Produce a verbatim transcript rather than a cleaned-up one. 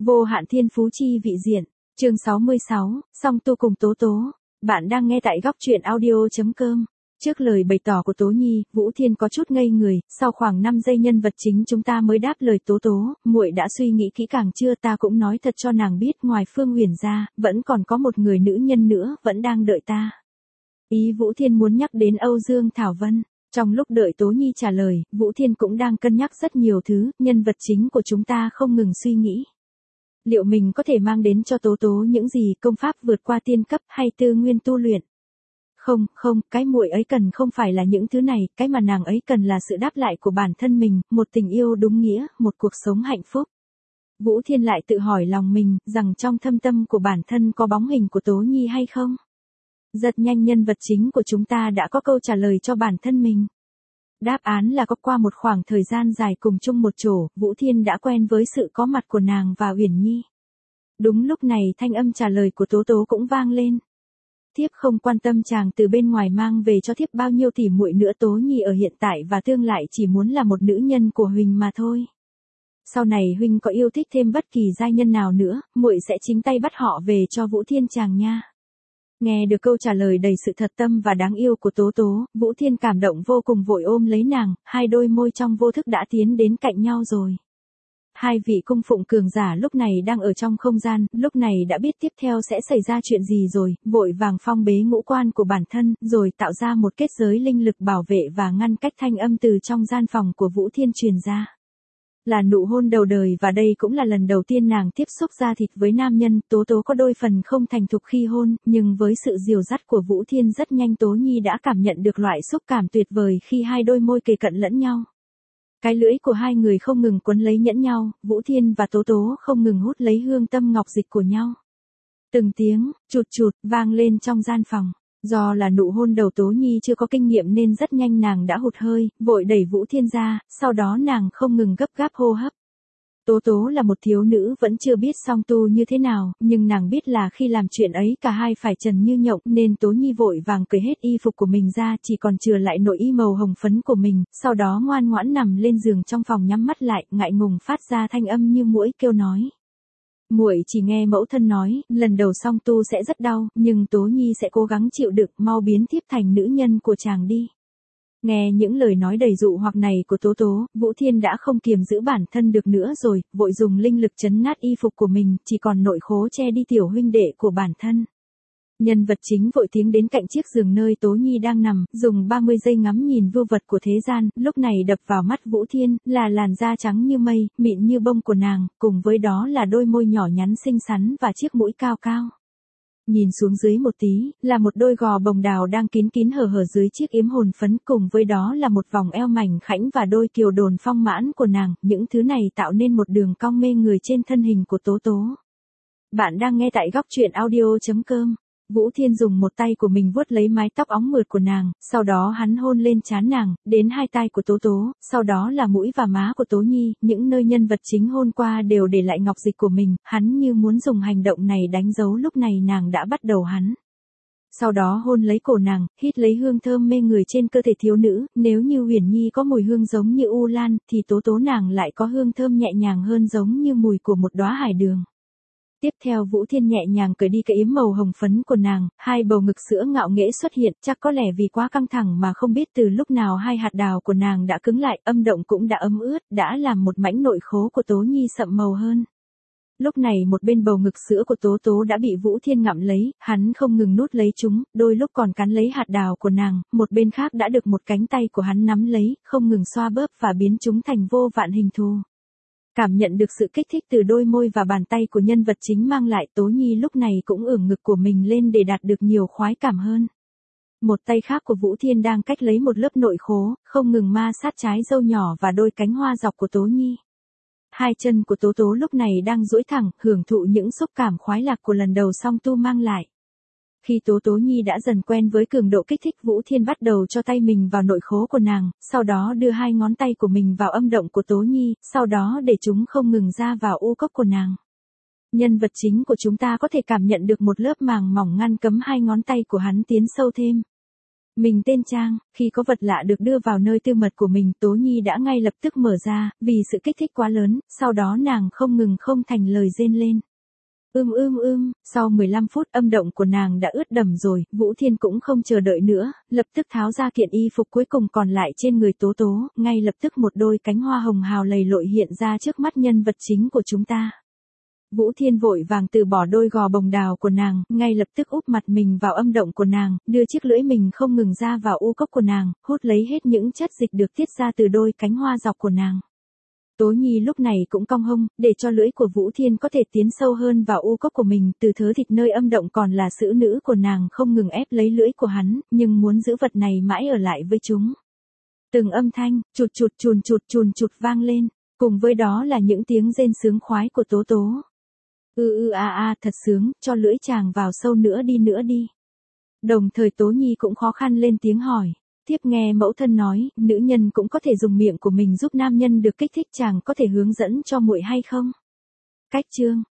Vô hạn thiên phú chi vị diện, chương sáu mươi sáu, song tu cùng Tố Tố. Bạn đang nghe tại góc truyện audio chấm com. Trước lời bày tỏ của Tố Nhi, Vũ Thiên có chút ngây người, sau khoảng năm giây nhân vật chính chúng ta mới đáp lời Tố Tố, muội đã suy nghĩ kỹ càng chưa? Ta cũng nói thật cho nàng biết, ngoài Phương Huyền ra, vẫn còn có một người nữ nhân nữa, vẫn đang đợi ta. Ý Vũ Thiên muốn nhắc đến Âu Dương Thảo Vân. Trong lúc đợi Tố Nhi trả lời, Vũ Thiên cũng đang cân nhắc rất nhiều thứ, nhân vật chính của chúng ta không ngừng suy nghĩ. Liệu mình có thể mang đến cho Tố Tố những gì, công pháp vượt qua tiên cấp hay tư nguyên tu luyện? Không, không, cái muội ấy cần không phải là những thứ này, cái mà nàng ấy cần là sự đáp lại của bản thân mình, một tình yêu đúng nghĩa, một cuộc sống hạnh phúc. Vũ Thiên lại tự hỏi lòng mình, rằng trong thâm tâm của bản thân có bóng hình của Tố Nhi hay không? Rất nhanh nhân vật chính của chúng ta đã có câu trả lời cho bản thân mình. Đáp án là có. Qua một khoảng thời gian dài cùng chung một chỗ, Vũ Thiên đã quen với sự có mặt của nàng và Uyển Nhi. Đúng lúc này thanh âm trả lời của Tố Tố cũng vang lên. Thiếp không quan tâm chàng từ bên ngoài mang về cho thiếp bao nhiêu tỷ muội nữa, Tố Nhi ở hiện tại và tương lai chỉ muốn là một nữ nhân của Huỳnh mà thôi. Sau này Huynh có yêu thích thêm bất kỳ giai nhân nào nữa, muội sẽ chính tay bắt họ về cho Vũ Thiên chàng nha. Nghe được câu trả lời đầy sự thật tâm và đáng yêu của Tố Tố, Vũ Thiên cảm động vô cùng, vội ôm lấy nàng, hai đôi môi trong vô thức đã tiến đến cạnh nhau rồi. Hai vị cung phụng cường giả lúc này đang ở trong không gian, lúc này đã biết tiếp theo sẽ xảy ra chuyện gì rồi, vội vàng phong bế ngũ quan của bản thân, rồi tạo ra một kết giới linh lực bảo vệ và ngăn cách thanh âm từ trong gian phòng của Vũ Thiên truyền ra. Là nụ hôn đầu đời và đây cũng là lần đầu tiên nàng tiếp xúc da thịt với nam nhân. Tố Tố có đôi phần không thành thục khi hôn, nhưng với sự dìu dắt của Vũ Thiên rất nhanh Tố Nhi đã cảm nhận được loại xúc cảm tuyệt vời khi hai đôi môi kề cận lẫn nhau. Cái lưỡi của hai người không ngừng quấn lấy nhẫn nhau, Vũ Thiên và Tố Tố không ngừng hút lấy hương tâm ngọc dịch của nhau. Từng tiếng, chụt chụt, vang lên trong gian phòng. Do là nụ hôn đầu Tố Nhi chưa có kinh nghiệm nên rất nhanh nàng đã hụt hơi, vội đẩy Vũ Thiên ra, sau đó nàng không ngừng gấp gáp hô hấp. Tố Tố là một thiếu nữ vẫn chưa biết song tu như thế nào, nhưng nàng biết là khi làm chuyện ấy cả hai phải trần như nhộng, nên Tố Nhi vội vàng cởi hết y phục của mình ra, chỉ còn chừa lại nội y màu hồng phấn của mình, sau đó ngoan ngoãn nằm lên giường trong phòng nhắm mắt lại, ngại ngùng phát ra thanh âm như muỗi kêu nói. Muội chỉ nghe mẫu thân nói, lần đầu song tu sẽ rất đau, nhưng Tố Nhi sẽ cố gắng chịu đựng, mau biến thiếp thành nữ nhân của chàng đi. Nghe những lời nói đầy dụ hoặc này của Tố Tố, Vũ Thiên đã không kiềm giữ bản thân được nữa rồi, vội dùng linh lực chấn nát y phục của mình, chỉ còn nội khố che đi tiểu huynh đệ của bản thân. Nhân vật chính vội tiến đến cạnh chiếc giường nơi Tố Nhi đang nằm, dùng ba mươi giây ngắm nhìn vưu vật của thế gian, lúc này đập vào mắt Vũ Thiên, là làn da trắng như mây, mịn như bông của nàng, cùng với đó là đôi môi nhỏ nhắn xinh xắn và chiếc mũi cao cao. Nhìn xuống dưới một tí, là một đôi gò bồng đào đang kín kín hở hở dưới chiếc yếm hồn phấn, cùng với đó là một vòng eo mảnh khảnh và đôi kiều đồn phong mãn của nàng, những thứ này tạo nên một đường cong mê người trên thân hình của Tố Tố. Bạn đang nghe tại góc truyện audio chấm com. Vũ Thiên dùng một tay của mình vuốt lấy mái tóc óng mượt của nàng, sau đó hắn hôn lên trán nàng, đến hai tai của Tố Tố, sau đó là mũi và má của Tố Nhi, những nơi nhân vật chính hôn qua đều để lại ngọc dịch của mình, hắn như muốn dùng hành động này đánh dấu lúc này nàng đã bắt đầu hắn. Sau đó hôn lấy cổ nàng, hít lấy hương thơm mê người trên cơ thể thiếu nữ, nếu như Uyển Nhi có mùi hương giống như u lan, thì Tố Tố nàng lại có hương thơm nhẹ nhàng hơn giống như mùi của một đóa hải đường. Tiếp theo Vũ Thiên nhẹ nhàng cởi đi cái yếm màu hồng phấn của nàng, hai bầu ngực sữa ngạo nghễ xuất hiện, chắc có lẽ vì quá căng thẳng mà không biết từ lúc nào hai hạt đào của nàng đã cứng lại, âm động cũng đã ấm ướt, đã làm một mảnh nội khố của Tố Nhi sậm màu hơn. Lúc này một bên bầu ngực sữa của Tố Tố đã bị Vũ Thiên ngậm lấy, hắn không ngừng nuốt lấy chúng, đôi lúc còn cắn lấy hạt đào của nàng, một bên khác đã được một cánh tay của hắn nắm lấy, không ngừng xoa bóp và biến chúng thành vô vạn hình thù. Cảm nhận được sự kích thích từ đôi môi và bàn tay của nhân vật chính mang lại, Tố Nhi lúc này cũng ưỡn ngực của mình lên để đạt được nhiều khoái cảm hơn. Một tay khác của Vũ Thiên đang cách lấy một lớp nội khố, không ngừng ma sát trái râu nhỏ và đôi cánh hoa dọc của Tố Nhi. Hai chân của Tố Tố lúc này đang duỗi thẳng, hưởng thụ những xúc cảm khoái lạc của lần đầu song tu mang lại. Khi Tố Tố Nhi đã dần quen với cường độ kích thích, Vũ Thiên bắt đầu cho tay mình vào nội khố của nàng, sau đó đưa hai ngón tay của mình vào âm động của Tố Nhi, sau đó để chúng không ngừng ra vào u cốc của nàng. Nhân vật chính của chúng ta có thể cảm nhận được một lớp màng mỏng ngăn cấm hai ngón tay của hắn tiến sâu thêm. Mình tên Trang, khi có vật lạ được đưa vào nơi tư mật của mình, Tố Nhi đã ngay lập tức mở ra, vì sự kích thích quá lớn, sau đó nàng không ngừng không thành lời rên lên. Ưm ưm ưm, sau mười lăm phút âm động của nàng đã ướt đẫm rồi, Vũ Thiên cũng không chờ đợi nữa, lập tức tháo ra kiện y phục cuối cùng còn lại trên người Tố Tố, ngay lập tức một đôi cánh hoa hồng hào lầy lội hiện ra trước mắt nhân vật chính của chúng ta. Vũ Thiên vội vàng từ bỏ đôi gò bồng đào của nàng, ngay lập tức úp mặt mình vào âm động của nàng, đưa chiếc lưỡi mình không ngừng ra vào u cốc của nàng, hút lấy hết những chất dịch được tiết ra từ đôi cánh hoa dọc của nàng. Tố Nhi lúc này cũng cong hông, để cho lưỡi của Vũ Thiên có thể tiến sâu hơn vào u cốc của mình, từ thớ thịt nơi âm động còn là sữa nữ của nàng không ngừng ép lấy lưỡi của hắn, nhưng muốn giữ vật này mãi ở lại với chúng. Từng âm thanh, chụt chụt chùn chụt chùn chụt vang lên, cùng với đó là những tiếng rên sướng khoái của Tố Tố. Ư ư a a thật sướng, cho lưỡi chàng vào sâu nữa đi nữa đi. Đồng thời Tố Nhi cũng khó khăn lên tiếng hỏi. Tiếp nghe mẫu thân nói, nữ nhân cũng có thể dùng miệng của mình giúp nam nhân được kích thích, chàng có thể hướng dẫn cho muội hay không? Cách chương